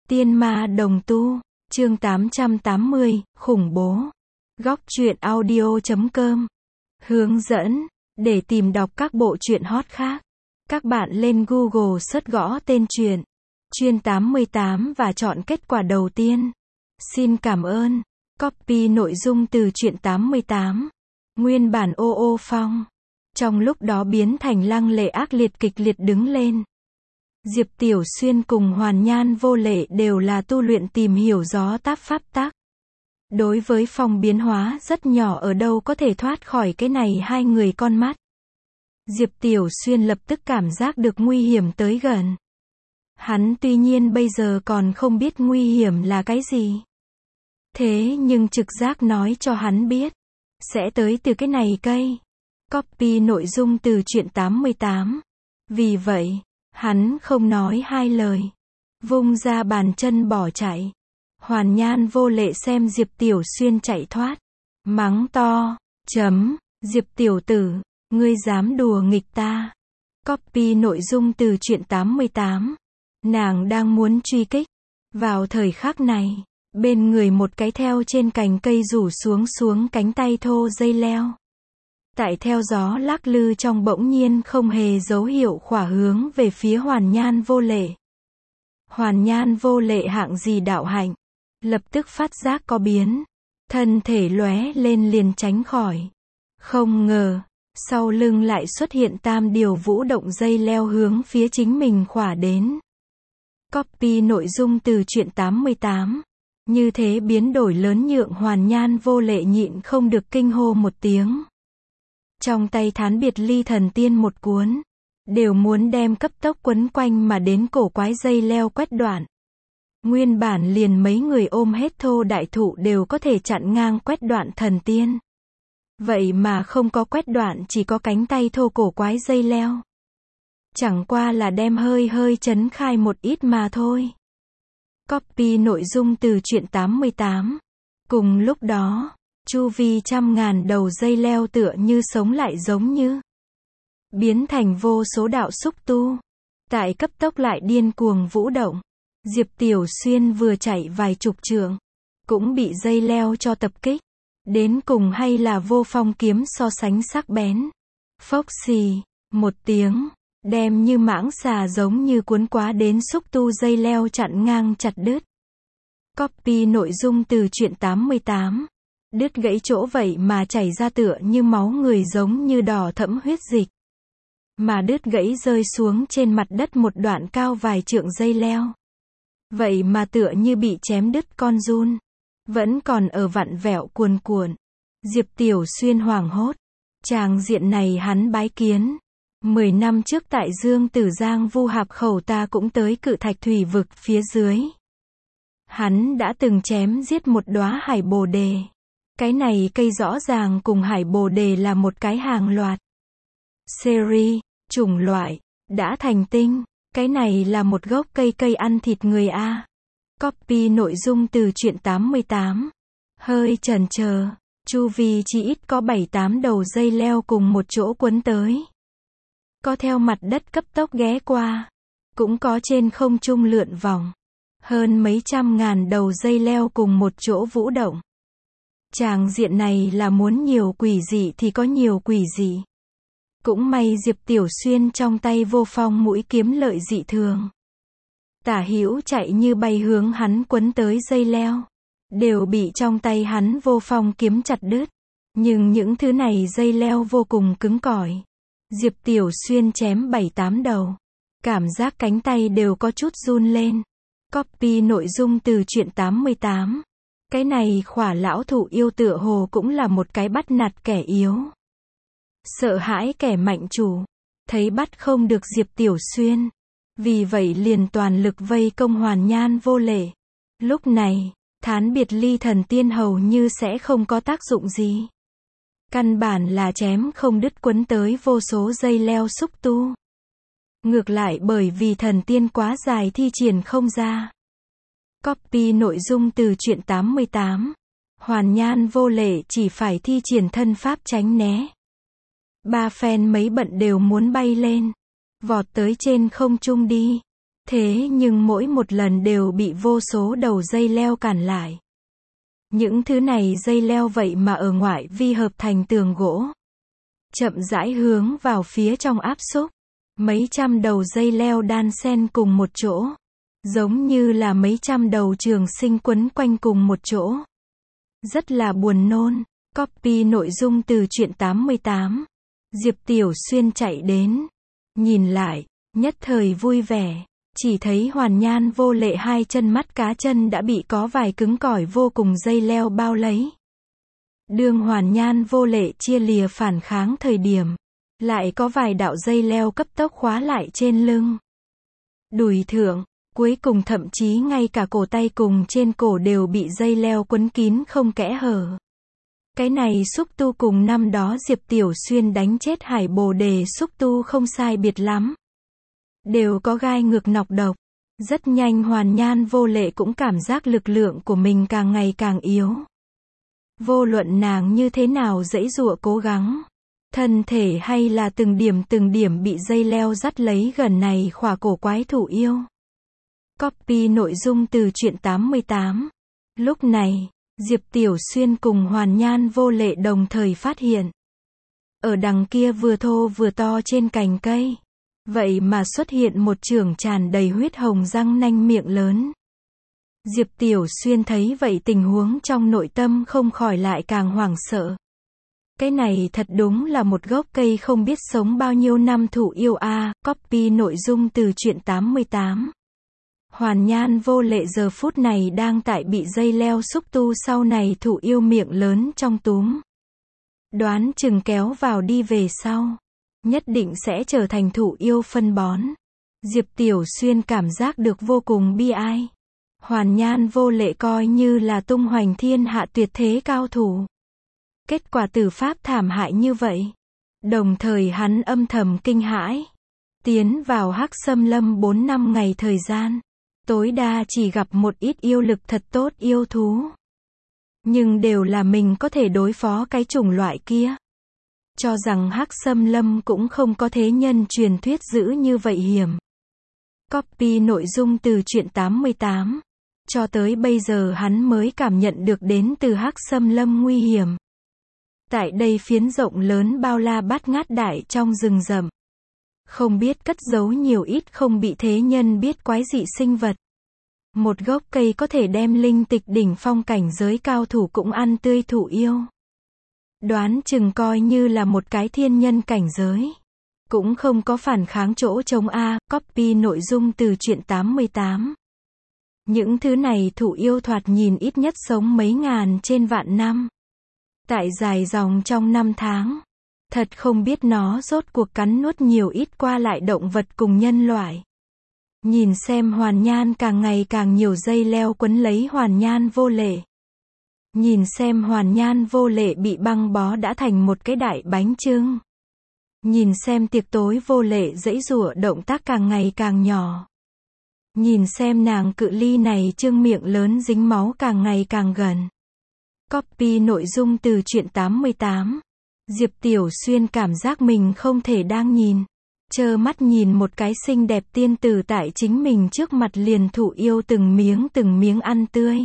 Tiên ma đồng tu, chương 880, khủng bố. Góc truyện audio.com. Hướng dẫn, để tìm đọc các bộ truyện hot khác. Các bạn lên Google search gõ tên truyện, Chuyên 88 và chọn kết quả đầu tiên. Xin cảm ơn. Copy nội dung từ truyện 88. Nguyên bản ô ô phong. Trong lúc đó biến thành lăng lệ ác liệt kịch liệt đứng lên. Diệp Tiểu Xuyên cùng Hoàn Nhan Vô Lệ đều là tu luyện tìm hiểu gió táp pháp tắc. Đối với phong biến hóa rất nhỏ ở đâu có thể thoát khỏi cái này hai người con mắt. Diệp Tiểu Xuyên lập tức cảm giác được nguy hiểm tới gần. Hắn tuy nhiên bây giờ còn không biết nguy hiểm là cái gì. Thế nhưng trực giác nói cho hắn biết. Sẽ tới từ cái này cây. Copy nội dung từ truyện 88. Vì vậy, hắn không nói hai lời. Vung ra bàn chân bỏ chạy. Hoàn Nhan Vô Lệ xem Diệp Tiểu Xuyên chạy thoát. Mắng to. Diệp tiểu tử, ngươi dám đùa nghịch ta. Copy nội dung từ truyện 88. Nàng đang muốn truy kích. Vào thời khắc này, bên người một cái theo trên cành cây rủ xuống cánh tay thô dây leo. Tại theo gió lắc lư trong bỗng nhiên không hề dấu hiệu khỏa hướng về phía Hoàn Nhan Vô Lệ. Hoàn Nhan Vô Lệ hạng gì đạo hạnh, lập tức phát giác có biến, thân thể lóe lên liền tránh khỏi. Không ngờ, sau lưng lại xuất hiện tam điều vũ động dây leo hướng phía chính mình khỏa đến. Copy nội dung từ truyện 88. Như thế biến đổi lớn nhượng Hoàn Nhan Vô Lệ nhịn không được kinh hô một tiếng. Trong tay Thán Biệt Ly Thần Tiên một cuốn, đều muốn đem cấp tốc quấn quanh mà đến cổ quái dây leo quét đoạn. Nguyên bản liền mấy người ôm hết thô đại thụ đều có thể chặn ngang quét đoạn thần tiên. Vậy mà không có quét đoạn, chỉ có cánh tay thô cổ quái dây leo. Chẳng qua là đem hơi chấn khai một ít mà thôi. Copy nội dung từ truyện 88. Cùng lúc đó, chu vi trăm ngàn đầu dây leo tựa như sống lại giống như biến thành vô số đạo xúc tu. Tại cấp tốc lại điên cuồng vũ động. Diệp Tiểu Xuyên vừa chạy vài chục trượng, cũng bị dây leo cho tập kích. Đến cùng hay là vô phong kiếm so sánh sắc bén. Phốc xì, một tiếng, đem như mãng xà giống như cuốn quá đến xúc tu dây leo chặn ngang chặt đứt. Copy nội dung từ truyện 88. Đứt gãy chỗ vậy mà chảy ra tựa như máu người giống như đỏ thẫm huyết dịch. Mà đứt gãy rơi xuống trên mặt đất một đoạn cao vài trượng dây leo. Vậy mà tựa như bị chém đứt con giun. Vẫn còn ở vặn vẹo cuồn cuộn. Diệp Tiểu Xuyên hoảng hốt. Tràng diện này hắn bái kiến. 10 năm trước tại Dương Tử Giang Vu Hạp Khẩu ta cũng tới Cự Thạch Thủy Vực phía dưới. Hắn đã từng chém giết một đóa hải bồ đề. Cái này cây rõ ràng cùng hải bồ đề là một cái hàng loạt. Series, chủng loại, đã thành tinh. Cái này là một gốc cây ăn thịt người a. Copy nội dung từ truyện 88. Hơi chần chờ, chu vi chỉ ít có 7-8 đầu dây leo cùng một chỗ quấn tới. Có theo mặt đất cấp tốc ghé qua, cũng có trên không trung lượn vòng. Hơn mấy trăm ngàn đầu dây leo cùng một chỗ vũ động. Tràng diện này là muốn nhiều quỷ dị thì có nhiều quỷ dị. Cũng may Diệp Tiểu Xuyên trong tay vô phong mũi kiếm lợi dị thường. Tả hữu chạy như bay hướng hắn quấn tới dây leo. Đều bị trong tay hắn vô phong kiếm chặt đứt. Nhưng những thứ này dây leo vô cùng cứng cỏi. Diệp Tiểu Xuyên chém 7-8 đầu. Cảm giác cánh tay đều có chút run lên. Copy nội dung từ truyện 88. Cái này khỏa lão thụ yêu tựa hồ cũng là một cái bắt nạt kẻ yếu. Sợ hãi kẻ mạnh chủ. Thấy bắt không được Diệp Tiểu Xuyên. Vì vậy liền toàn lực vây công Hoàn Nhan Vô Lệ. Lúc này, Thán Biệt Ly Thần Tiên hầu như sẽ không có tác dụng gì. Căn bản là chém không đứt quấn tới vô số dây leo xúc tu. Ngược lại bởi vì thần tiên quá dài thi triển không ra. Copy nội dung từ truyện 88. Hoàn Nhan Vô Lệ chỉ phải thi triển thân pháp tránh né. Ba phen mấy bận đều muốn bay lên. Vọt tới trên không trung đi. Thế nhưng mỗi một lần đều bị vô số đầu dây leo cản lại. Những thứ này dây leo vậy mà ở ngoại vi hợp thành tường gỗ. Chậm rãi hướng vào phía trong áp xúc. Mấy trăm đầu dây leo đan xen cùng một chỗ. Giống như là mấy trăm đầu trường sinh quấn quanh cùng một chỗ. Rất là buồn nôn. Copy nội dung từ truyện 88. Diệp Tiểu Xuyên chạy đến. Nhìn lại, nhất thời vui vẻ. Chỉ thấy Hoàn Nhan Vô Lệ hai chân mắt cá chân đã bị có vài cứng cỏi vô cùng dây leo bao lấy. Đương Hoàn Nhan Vô Lệ chia lìa phản kháng thời điểm. Lại có vài đạo dây leo cấp tốc khóa lại trên lưng. Đùi thượng, cuối cùng thậm chí ngay cả cổ tay cùng trên cổ đều bị dây leo quấn kín không kẽ hở. Cái này xúc tu cùng năm đó Diệp Tiểu Xuyên đánh chết Hải Bồ Đề xúc tu không sai biệt lắm. Đều có gai ngược nọc độc. Rất nhanh Hoàn Nhan Vô Lệ cũng cảm giác lực lượng của mình càng ngày càng yếu. Vô luận nàng như thế nào giãy giụa cố gắng. Thân thể hay là từng điểm bị dây leo dắt lấy gần này khỏa cổ quái thủ yêu. Copy nội dung từ truyện 88. Lúc này, Diệp Tiểu Xuyên cùng Hoàn Nhan Vô Lệ đồng thời phát hiện. Ở đằng kia vừa thô vừa to trên cành cây. Vậy mà xuất hiện một chưởng tràn đầy huyết hồng răng nanh miệng lớn. Diệp Tiểu Xuyên thấy vậy tình huống trong nội tâm không khỏi lại càng hoảng sợ. Cái này thật đúng là một gốc cây không biết sống bao nhiêu năm thủ yêu a. Copy nội dung từ truyện 88. Hoàn Nhan Vô Lệ giờ phút này đang tại bị dây leo xúc tu sau này thủ yêu miệng lớn trong túm. Đoán chừng kéo vào đi về sau. Nhất định sẽ trở thành thủ yêu phân bón. Diệp Tiểu Xuyên cảm giác được vô cùng bi ai. Hoàn Nhan Vô Lệ coi như là tung hoành thiên hạ tuyệt thế cao thủ. Kết quả tử pháp thảm hại như vậy. Đồng thời hắn âm thầm kinh hãi. Tiến vào Hắc Xâm Lâm 4 năm ngày thời gian. Tối đa chỉ gặp một ít yêu lực thật tốt yêu thú. Nhưng đều là mình có thể đối phó cái chủng loại kia. Cho rằng Hắc Xâm Lâm cũng không có thế nhân truyền thuyết dữ như vậy hiểm. Copy nội dung từ truyện 88. Cho tới bây giờ hắn mới cảm nhận được đến từ Hắc Xâm Lâm nguy hiểm. Tại đây phiến rộng lớn bao la bát ngát đại trong rừng rậm. Không biết cất giấu nhiều ít không bị thế nhân biết quái dị sinh vật. Một gốc cây có thể đem linh tịch đỉnh phong cảnh giới cao thủ cũng ăn tươi thủ yêu. Đoán chừng coi như là một cái thiên nhân cảnh giới. Cũng không có phản kháng chỗ trống a. Copy nội dung từ truyện 88. Những thứ này thủ yêu thoạt nhìn ít nhất sống mấy ngàn trên vạn năm. Tại dài dòng trong 5 tháng. Thật không biết nó rốt cuộc cắn nuốt nhiều ít qua lại động vật cùng nhân loại. Nhìn xem Hoàn Nhan càng ngày càng nhiều dây leo quấn lấy Hoàn Nhan Vô Lệ. Nhìn xem Hoàn Nhan Vô Lệ bị băng bó đã thành một cái đại bánh chưng. Nhìn xem tiệc tối Vô Lệ giãy giụa động tác càng ngày càng nhỏ. Nhìn xem nàng cự ly này trương miệng lớn dính máu càng ngày càng gần. Copy nội dung từ truyện 88. Diệp Tiểu Xuyên cảm giác mình không thể đang nhìn. Trơ mắt nhìn một cái xinh đẹp tiên tử tại chính mình trước mặt liền thủ yêu từng miếng ăn tươi.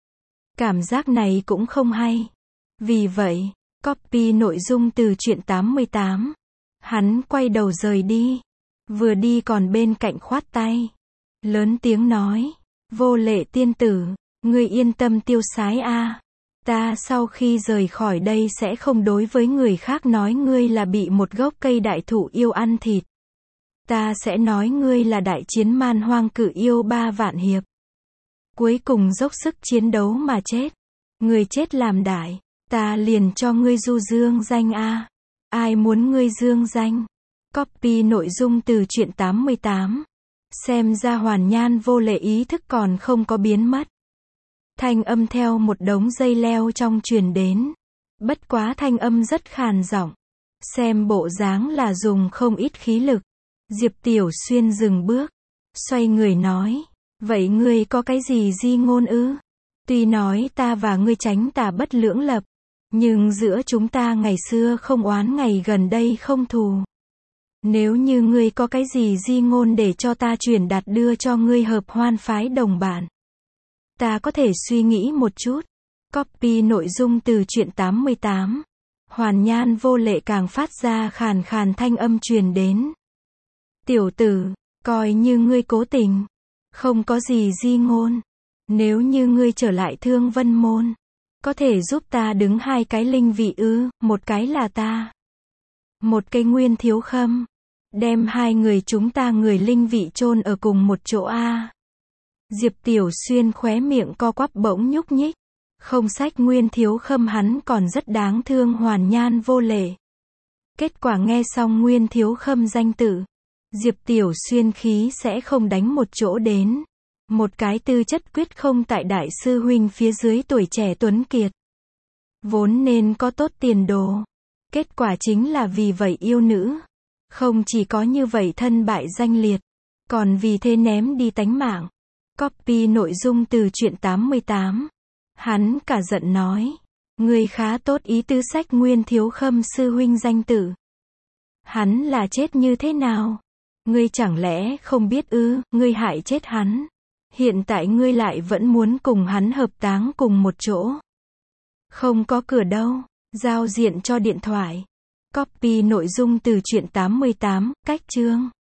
Cảm giác này cũng không hay. Vì vậy, copy nội dung từ truyện 88. Hắn quay đầu rời đi. Vừa đi còn bên cạnh khoát tay. Lớn tiếng nói. Vô Lệ tiên tử, ngươi yên tâm tiêu sái a. Ta sau khi rời khỏi đây sẽ không đối với người khác nói ngươi là bị một gốc cây đại thụ yêu ăn thịt. Ta sẽ nói ngươi là đại chiến man hoang cự yêu 3 vạn hiệp. Cuối cùng dốc sức chiến đấu mà chết. Ngươi chết làm đại, ta liền cho ngươi du dương danh a. Ai muốn ngươi dương danh? Copy nội dung từ truyện 88. Xem ra Hoàn Nhan Vô Lệ ý thức còn không có biến mất. Thanh âm theo một đống dây leo trong truyền đến. Bất quá thanh âm rất khàn giọng. Xem bộ dáng là dùng không ít khí lực. Diệp Tiểu Xuyên dừng bước. Xoay người nói. Vậy ngươi có cái gì di ngôn ư? Tuy nói ta và ngươi tránh tà bất lưỡng lập. Nhưng giữa chúng ta ngày xưa không oán ngày gần đây không thù. Nếu như ngươi có cái gì di ngôn để cho ta truyền đạt đưa cho ngươi hợp hoan phái đồng bạn. Ta có thể suy nghĩ một chút. Copy nội dung từ truyện 88. Hoàn Nhan vô lệ càng phát ra khàn khàn thanh âm truyền đến. Tiểu tử, coi như ngươi cố tình. Không có gì di ngôn. Nếu như ngươi trở lại Thương Vân Môn, có thể giúp ta đứng hai cái linh vị ư, một cái là ta. Một cái Nguyên Thiếu Khâm. Đem hai người chúng ta người linh vị chôn ở cùng một chỗ a. Diệp Tiểu Xuyên khóe miệng co quắp bỗng nhúc nhích. Không sách Nguyên Thiếu Khâm hắn còn rất đáng thương Hoàn Nhan vô lệ. Kết quả nghe xong Nguyên Thiếu Khâm danh tự, Diệp Tiểu Xuyên khí sẽ không đánh một chỗ đến. Một cái tư chất quyết không tại đại sư huynh phía dưới tuổi trẻ tuấn kiệt. Vốn nên có tốt tiền đồ. Kết quả chính là vì vậy yêu nữ. Không chỉ có như vậy thân bại danh liệt, còn vì thế ném đi tánh mạng. Copy nội dung từ truyện 88. Hắn cả giận nói. Ngươi khá tốt ý tứ sách Nguyên Thiếu Khâm sư huynh danh tử. Hắn là chết như thế nào? Ngươi chẳng lẽ không biết ư, ngươi hại chết hắn. Hiện tại ngươi lại vẫn muốn cùng hắn hợp táng cùng một chỗ. Không có cửa đâu. Giao diện cho điện thoại. Copy nội dung từ truyện 88, cách chương.